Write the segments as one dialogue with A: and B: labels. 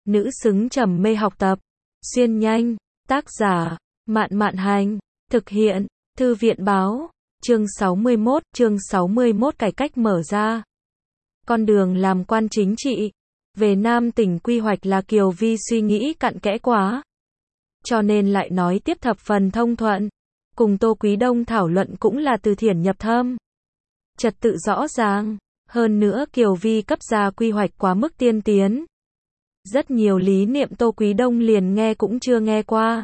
A: nữ xứng trầm mê học tập. Xuyên nhanh, tác giả, Mạn Mạn Hành, thực hiện, Thư viện Báo, chương 61 cải cách mở ra. Con đường làm quan chính trị. Về Nam tỉnh quy hoạch là Kiều Vi suy nghĩ cặn kẽ quá. Cho nên lại nói tiếp thập phần thông thuận. Cùng Tô Quý Đông thảo luận cũng là từ thiển nhập thâm. Trật tự rõ ràng. Hơn nữa Kiều Vi cấp ra quy hoạch quá mức tiên tiến. Rất nhiều lý niệm Tô Quý Đông liền nghe cũng chưa nghe qua.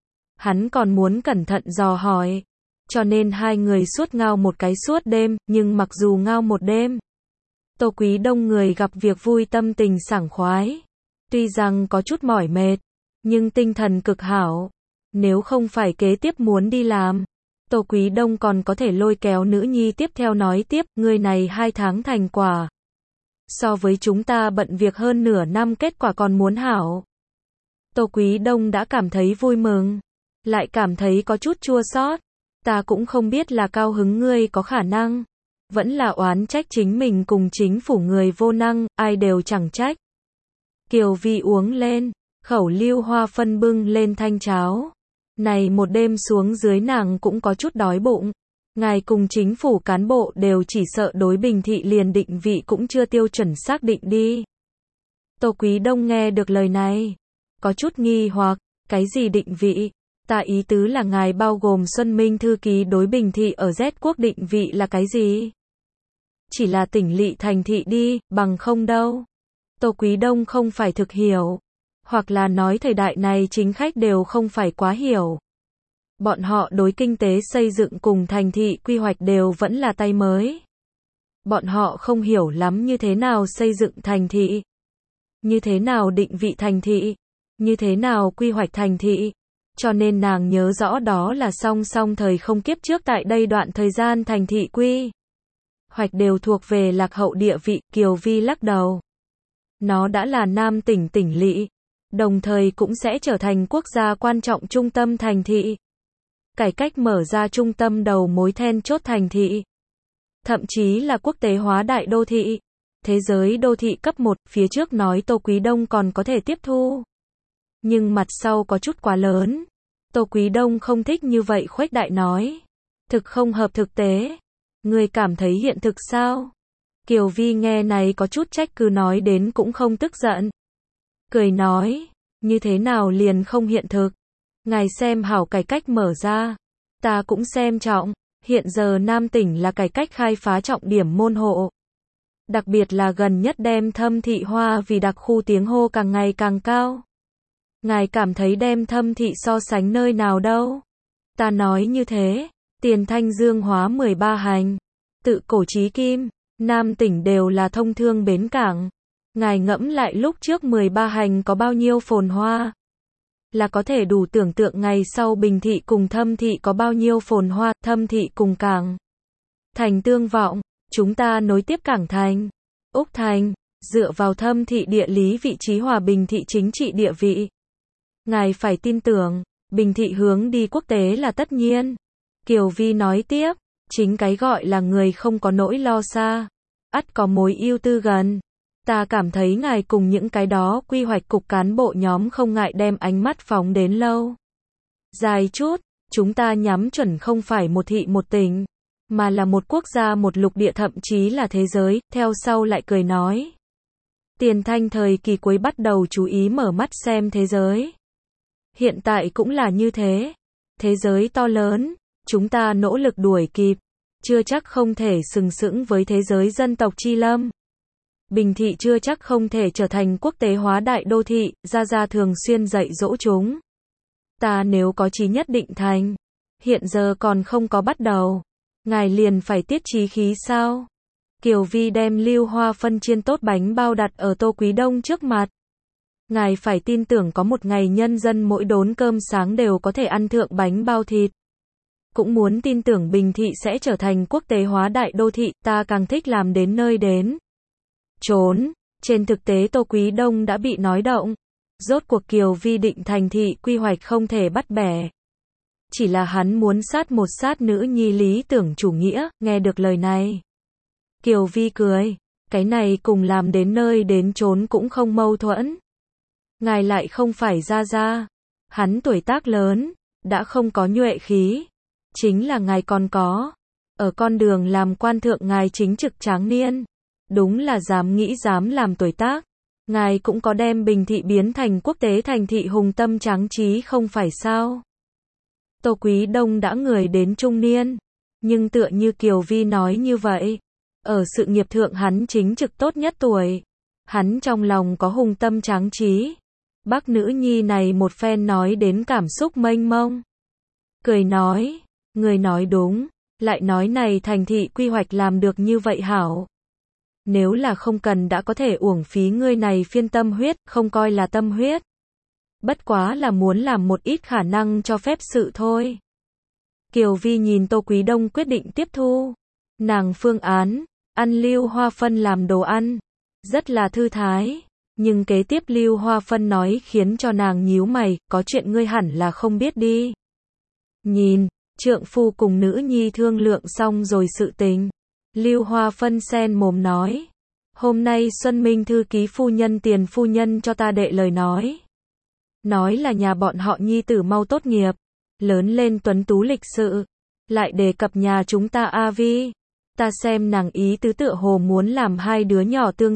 A: Hắn còn muốn cẩn thận dò hỏi. Cho nên hai người suốt ngao một cái suốt đêm, nhưng mặc dù ngao một đêm, Tô Quý Đông người gặp việc vui tâm tình sảng khoái. Tuy rằng có chút mỏi mệt, nhưng tinh thần cực hảo. Nếu không phải kế tiếp muốn đi làm, Tô Quý Đông còn có thể lôi kéo nữ nhi tiếp theo nói tiếp, người này 2 tháng thành quả. So với chúng ta bận việc hơn nửa năm kết quả còn muốn hảo. Tô Quý Đông đã cảm thấy vui mừng, lại cảm thấy có chút chua xót. Ta cũng không biết là cao hứng ngươi có khả năng, vẫn là oán trách chính mình cùng chính phủ người vô năng, ai đều chẳng trách. Kiều Vi uống lên, khẩu lưu hoa phân bưng lên thanh cháo. Này một đêm xuống dưới nàng cũng có chút đói bụng. Ngài cùng chính phủ cán bộ đều chỉ sợ đối Bình Thị liền định vị cũng chưa tiêu chuẩn xác định đi. Tô Quý Đông nghe được lời này, có chút nghi hoặc, cái gì định vị? Ta ý tứ là ngài bao gồm Xuân Minh thư ký đối Bình Thị ở Z quốc định vị là cái gì? Chỉ là tỉnh lỵ thành thị đi, bằng không đâu. Tô Quý Đông không phải thực hiểu, hoặc là nói thời đại này chính khách đều không phải quá hiểu. Bọn họ đối kinh tế xây dựng cùng thành thị quy hoạch đều vẫn là tay mới. Bọn họ không hiểu lắm như thế nào xây dựng thành thị, như thế nào định vị thành thị, như thế nào quy hoạch thành thị. Cho nên nàng nhớ rõ đó là song song thời không kiếp trước tại đây đoạn thời gian thành thị quy hoạch đều thuộc về lạc hậu địa vị. Kiều Vi lắc đầu. Nó đã là Nam tỉnh tỉnh lỵ, đồng thời cũng sẽ trở thành quốc gia quan trọng trung tâm thành thị. Cải cách mở ra trung tâm đầu mối then chốt thành thị. Thậm chí là quốc tế hóa đại đô thị. Thế giới đô thị cấp 1, phía trước nói Tô Quý Đông còn có thể tiếp thu. Nhưng mặt sau có chút quá lớn. Tô Quý Đông không thích như vậy khuếch đại nói. Thực không hợp thực tế. Người cảm thấy hiện thực sao? Kiều Vi nghe này có chút trách cứ nói đến cũng không tức giận. Cười nói, như thế nào liền không hiện thực? Ngài xem hảo cải cách mở ra. Ta cũng xem trọng. Hiện giờ Nam tỉnh là cải cách khai phá trọng điểm môn hộ. Đặc biệt là gần nhất đem Thâm Thị Hoa vì đặc khu tiếng hô càng ngày càng cao. Ngài cảm thấy đem Thâm Thị so sánh nơi nào đâu? Ta nói như thế, tiền thanh dương hóa 13 hành. Tự cổ chí kim, Nam tỉnh đều là thông thương bến cảng. Ngài ngẫm lại lúc trước 13 hành có bao nhiêu phồn hoa. Là có thể đủ tưởng tượng ngày sau Bình Thị cùng Thâm Thị có bao nhiêu phồn hoa. Thâm Thị cùng cảng thành tương vọng, chúng ta nối tiếp cảng thành, Úc Thành, dựa vào Thâm Thị địa lý vị trí hòa Bình Thị chính trị địa vị. Ngài phải tin tưởng, Bình Thị hướng đi quốc tế là tất nhiên. Kiều Vi nói tiếp, chính cái gọi là người không có nỗi lo xa, ắt có mối ưu tư gần. Ta cảm thấy ngài cùng những cái đó quy hoạch cục cán bộ nhóm không ngại đem ánh mắt phóng đến lâu dài chút. Chúng ta nhắm chuẩn không phải một thị một tỉnh, mà là một quốc gia một lục địa thậm chí là thế giới. Theo sau lại cười nói, Tiền Thanh thời kỳ cuối bắt đầu chú ý mở mắt xem thế giới. Hiện tại cũng là như thế. Thế giới to lớn, chúng ta nỗ lực đuổi kịp, chưa chắc không thể sừng sững với thế giới dân tộc chi lâm. Bình Thị chưa chắc không thể trở thành quốc tế hóa đại đô thị. Gia thường xuyên dạy dỗ chúng ta nếu có chí nhất định thành. Hiện giờ còn không có bắt đầu, ngài liền phải tiết chí khí sao? Kiều Vi đem lưu hoa phân chiên tốt bánh bao đặt ở Tô Quý Đông trước mặt. Ngài phải tin tưởng có một ngày nhân dân mỗi đốn cơm sáng đều có thể ăn thượng bánh bao thịt. Cũng muốn tin tưởng Bình Thị sẽ trở thành quốc tế hóa đại đô thị. Ta càng thích làm đến nơi đến chốn. Trên thực tế Tô Quý Đông đã bị nói động. Rốt cuộc Kiều Vi định thành thị quy hoạch không thể bắt bẻ. Chỉ là hắn muốn sát một sát nữ nhi lý tưởng chủ nghĩa. Nghe được lời này, Kiều Vi cười. Cái này cùng làm đến nơi đến chốn cũng không mâu thuẫn. ngài lại không phải gia gia. Hắn tuổi tác lớn, đã không có nhuệ khí. Chính là ngài còn có. Ở con đường làm quan thượng ngài chính trực tráng niên. Đúng là dám nghĩ dám làm tuổi tác. Ngài cũng có đem Bình Thị biến thành quốc tế thành thị hùng tâm tráng trí không phải sao? Tô Quý Đông đã người đến trung niên. Nhưng tựa như Kiều Vi nói như vậy. Ở sự nghiệp thượng hắn chính trực tốt nhất tuổi. Hắn trong lòng có hùng tâm tráng trí. Bác nữ nhi này một phen nói đến cảm xúc mênh mông. Cười nói, người nói đúng, lại nói này thành thị quy hoạch làm được như vậy hảo. Nếu là không cần đã có thể uổng phí ngươi này phiên tâm huyết, không coi là tâm huyết. Bất quá là muốn làm một ít khả năng cho phép sự thôi. Kiều Vi nhìn Tô Quý Đông quyết định tiếp thu. Nàng phương án, ăn Lưu Hoa Phân làm đồ ăn, rất là thư thái. Nhưng kế tiếp Lưu Hoa Phân nói khiến cho nàng nhíu mày, có chuyện ngươi hẳn là không biết đi. Nhìn, trượng phu cùng nữ nhi thương lượng xong rồi sự tình. Lưu Hoa Phân sen mồm nói. Hôm nay Xuân Minh thư ký phu nhân Tiền phu nhân cho ta đệ lời nói. Nói là nhà bọn họ nhi tử mau tốt nghiệp. Lớn lên tuấn tú lịch sự. Lại đề cập nhà chúng ta A Vi. Ta xem nàng ý tứ tựa hồ muốn làm hai đứa nhỏ tương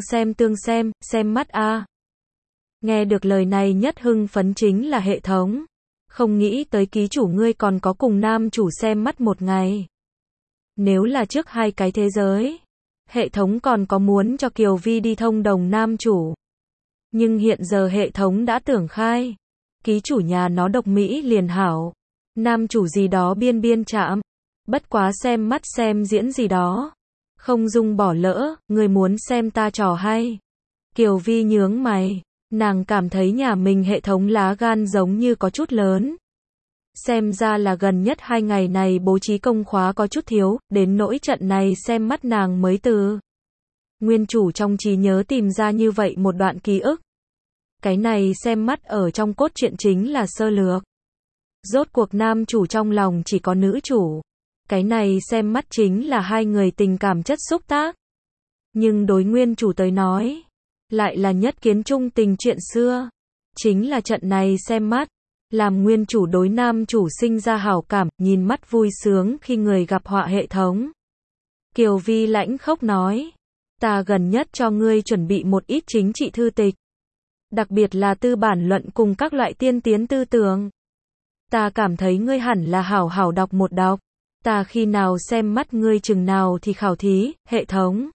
A: xem mắt a. Nghe được lời này nhất hưng phấn chính là hệ thống. Không nghĩ tới ký chủ ngươi còn có cùng nam chủ xem mắt một ngày. Nếu là trước hai cái thế giới, hệ thống còn có muốn cho Kiều Vi đi thông đồng nam chủ. Nhưng hiện giờ hệ thống đã tưởng khai. Ký chủ nhà nó độc mỹ liền hảo. Nam chủ gì đó biên biên chạm. Bất quá xem mắt xem diễn gì đó. Không dung bỏ lỡ, người muốn xem ta trò hay. Kiều Vi nhướng mày. Nàng cảm thấy nhà mình hệ thống lá gan giống như có chút lớn. Xem ra là gần nhất 2 ngày này bố trí công khóa có chút thiếu, đến nỗi trận này xem mắt nàng mới từ nguyên chủ trong trí nhớ tìm ra như vậy một đoạn ký ức. Cái này xem mắt ở trong cốt truyện chính là sơ lược. Rốt cuộc nam chủ trong lòng chỉ có nữ chủ. Cái này xem mắt chính là hai người tình cảm chất xúc tác. Nhưng đối nguyên chủ tới nói, lại là nhất kiến trung tình chuyện xưa. Chính là trận này xem mắt, làm nguyên chủ đối nam chủ sinh ra hảo cảm, nhìn mắt vui sướng khi người gặp họa hệ thống. Kiều Vi lãnh khốc nói, ta gần nhất cho ngươi chuẩn bị một ít chính trị thư tịch. Đặc biệt là tư bản luận cùng các loại tiên tiến tư tưởng. Ta cảm thấy ngươi hẳn là hảo hảo đọc một đọc. Ta khi nào xem mắt ngươi chừng nào thì khảo thí, hệ thống.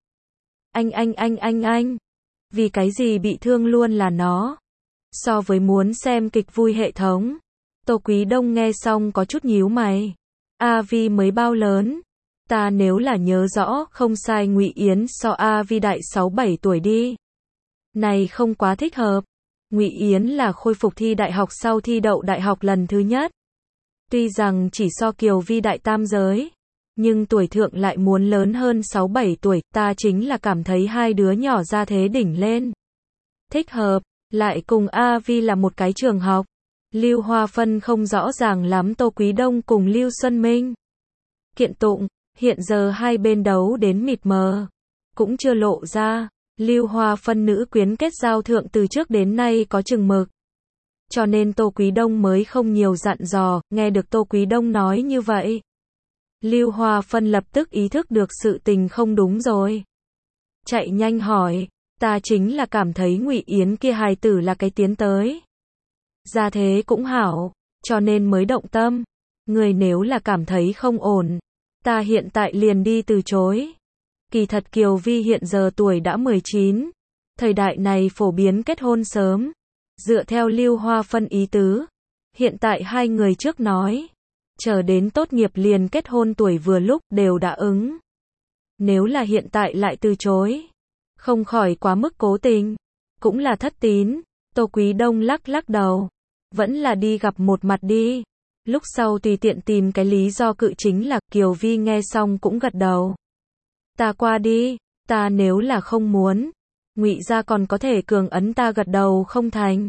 A: Anh. Vì cái gì bị thương luôn là nó. So với muốn xem kịch vui hệ thống. Tô Quý Đông nghe xong có chút nhíu mày. A Vi mới bao lớn. Ta nếu là nhớ rõ không sai Ngụy Yến so A Vi đại 6-7 tuổi đi. Này không quá thích hợp. Ngụy Yến là khôi phục thi đại học sau thi đậu đại học lần thứ nhất. Tuy rằng chỉ so Kiều Vi đại tam giới, nhưng tuổi thượng lại muốn lớn hơn 6-7 tuổi, ta chính là cảm thấy hai đứa nhỏ ra thế đỉnh lên. Thích hợp, lại cùng A Vi là một cái trường học. Lưu Hoa Phân không rõ ràng lắm Tô Quý Đông cùng Lưu Xuân Minh. Kiện tụng, hiện giờ hai bên đấu đến mịt mờ, cũng chưa lộ ra. Lưu Hoa Phân nữ quyến kết giao thượng từ trước đến nay có chừng mực. Cho nên Tô Quý Đông mới không nhiều dặn dò, nghe được Tô Quý Đông nói như vậy. Lưu Hoa Phân lập tức ý thức được sự tình không đúng rồi. Chạy nhanh hỏi, ta chính là cảm thấy Ngụy Yến kia hài tử là cái tiến tới. Ra thế cũng hảo, cho nên mới động tâm. Người nếu là cảm thấy không ổn, ta hiện tại liền đi từ chối. Kỳ thật Kiều Vi hiện giờ tuổi đã 19. Thời đại này phổ biến kết hôn sớm. Dựa theo Lưu Hoa Phân ý tứ, hiện tại hai người trước nói, chờ đến tốt nghiệp liền kết hôn tuổi vừa lúc đều đã ứng. Nếu là hiện tại lại từ chối, không khỏi quá mức cố tình, cũng là thất tín. Tô Quý Đông lắc lắc đầu, vẫn là đi gặp một mặt đi. Lúc sau tùy tiện tìm cái lý do cự chính là. Kiều Vi nghe xong cũng gật đầu. Ta qua đi, ta nếu là không muốn, Ngụy gia còn có thể cường ấn ta gật đầu không thành.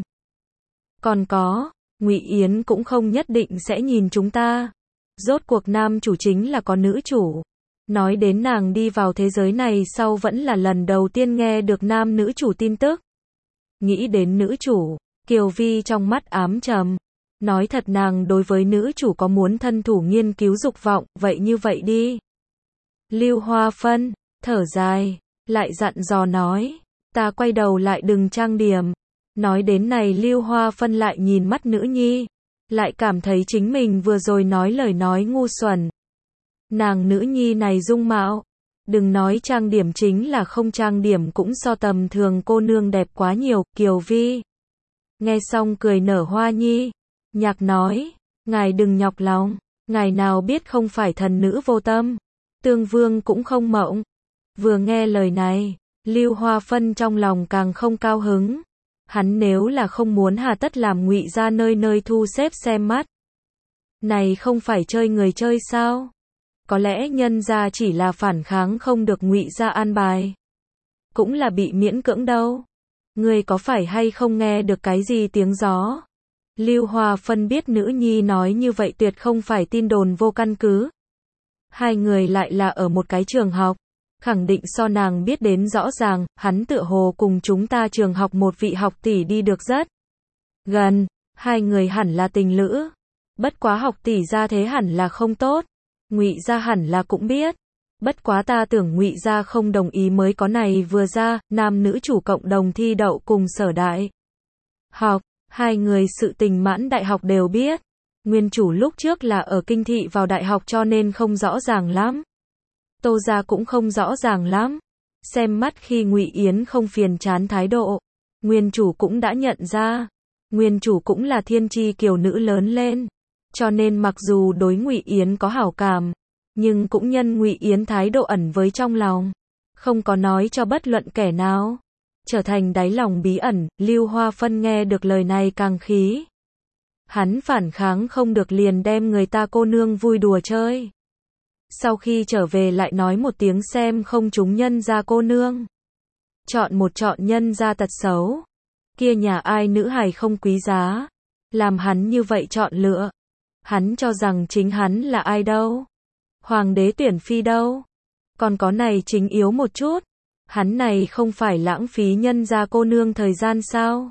A: Còn có, Ngụy Yến cũng không nhất định sẽ nhìn chúng ta. Rốt cuộc nam chủ chính là có nữ chủ. Nói đến nàng đi vào thế giới này sau vẫn là lần đầu tiên nghe được nam nữ chủ tin tức. Nghĩ đến nữ chủ, Kiều Vi trong mắt ám trầm. Nói thật nàng đối với nữ chủ có muốn thân thủ nghiên cứu dục vọng, vậy như vậy đi. Lưu Hoa Phân, thở dài, lại dặn dò nói, ta quay đầu lại đừng trang điểm. Nói đến này Lưu Hoa Phân lại nhìn mắt nữ nhi, lại cảm thấy chính mình vừa rồi nói lời nói ngu xuẩn. Nàng nữ nhi này dung mạo, đừng nói trang điểm, chính là không trang điểm cũng so tầm thường cô nương đẹp quá nhiều. Kiều Vi nghe xong cười nở hoa nhi, nhạc nói, ngài đừng nhọc lòng, ngài nào biết không phải thần nữ vô tâm, Tương Vương cũng không mộng. Vừa nghe lời này, Lưu Hoa Phân trong lòng càng không cao hứng. Hắn nếu là không muốn hà tất làm Ngụy gia nơi nơi thu xếp xem mắt. Này không phải chơi người chơi sao? Có lẽ nhân gia chỉ là phản kháng không được Ngụy gia an bài. Cũng là bị miễn cưỡng đâu. Ngươi có phải hay không nghe được cái gì tiếng gió? Lưu Hoa Phân biết nữ nhi nói như vậy tuyệt không phải tin đồn vô căn cứ. Hai người lại là ở một cái trường học. Khẳng định so nàng biết đến rõ ràng, hắn tựa hồ cùng chúng ta trường học một vị học tỷ đi được rất gần, hai người hẳn là tình lữ. Bất quá học tỷ ra thế hẳn là không tốt, Ngụy gia hẳn là cũng biết. Bất quá ta tưởng Ngụy gia không đồng ý mới có này vừa ra, nam nữ chủ cộng đồng thi đậu cùng sở đại học, hai người sự tình mãn đại học đều biết. Nguyên chủ lúc trước là ở kinh thị vào đại học cho nên không rõ ràng lắm. Tô gia cũng không rõ ràng lắm. Xem mắt khi Ngụy Yến không phiền chán thái độ, nguyên chủ cũng đã nhận ra. Nguyên chủ cũng là thiên chi kiều nữ lớn lên, cho nên mặc dù đối Ngụy Yến có hảo cảm, nhưng cũng nhân Ngụy Yến thái độ ẩn với trong lòng, không có nói cho bất luận kẻ nào, trở thành đáy lòng bí ẩn. Lưu Hoa Phân nghe được lời này càng khí. Hắn phản kháng không được liền đem người ta cô nương vui đùa chơi. Sau khi trở về lại nói một tiếng xem không chúng nhân gia cô nương. Chọn nhân gia tật xấu. Kia nhà ai nữ hài không quý giá. Làm hắn như vậy chọn lựa. Hắn cho rằng chính hắn là ai đâu. Hoàng đế tuyển phi đâu. Còn có này chính yếu một chút. Hắn này không phải lãng phí nhân gia cô nương thời gian sao?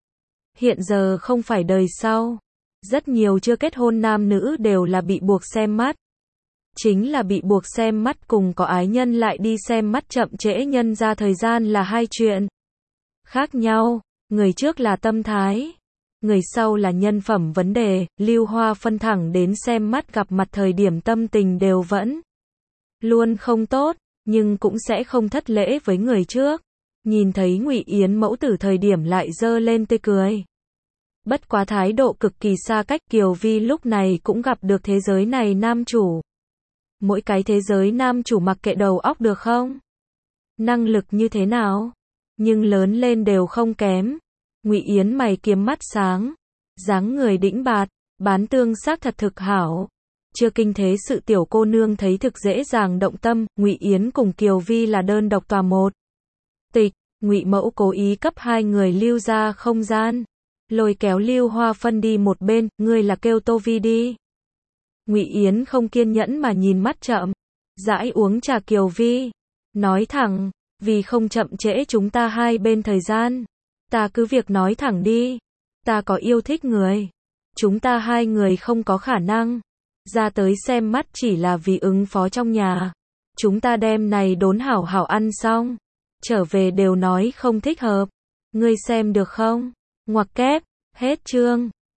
A: Hiện giờ không phải đời sau. Rất nhiều chưa kết hôn nam nữ đều là bị buộc xem mắt. Chính là bị buộc xem mắt cùng có ái nhân lại đi xem mắt chậm trễ nhân ra thời gian là hai chuyện khác nhau. Người trước là tâm thái, người sau là nhân phẩm vấn đề. Lưu Hoa Phân thẳng đến xem mắt gặp mặt thời điểm tâm tình đều vẫn luôn không tốt, nhưng cũng sẽ không thất lễ với người trước. Nhìn thấy Ngụy Yến mẫu tử thời điểm lại giơ lên tươi cười. Bất quá thái độ cực kỳ xa cách. Kiều Vi lúc này cũng gặp được thế giới này nam chủ. Mỗi cái thế giới nam chủ mặc kệ đầu óc được không? Năng lực như thế nào? Nhưng lớn lên đều không kém. Ngụy Yến mày kiếm mắt sáng, dáng người đĩnh bạt, bán tương xác thật thực hảo. Chưa kinh thế sự tiểu cô nương thấy thực dễ dàng động tâm. Ngụy Yến cùng Kiều Vi là đơn độc tòa một tịch. Ngụy mẫu cố ý cấp hai người lưu ra không gian, lôi kéo Lưu Hoa Phân đi một bên. Ngươi là kêu Tô Vi đi. Ngụy Yến không kiên nhẫn mà nhìn mắt chậm rãi uống trà Kiều Vi, nói thẳng, vì không chậm trễ chúng ta hai bên thời gian, ta cứ việc nói thẳng đi, ta có yêu thích người, chúng ta hai người không có khả năng ra tới xem mắt chỉ là vì ứng phó trong nhà, chúng ta đem này đốn hảo hảo ăn xong, trở về đều nói không thích hợp, ngươi xem được không? Ngoặc kép, hết chương.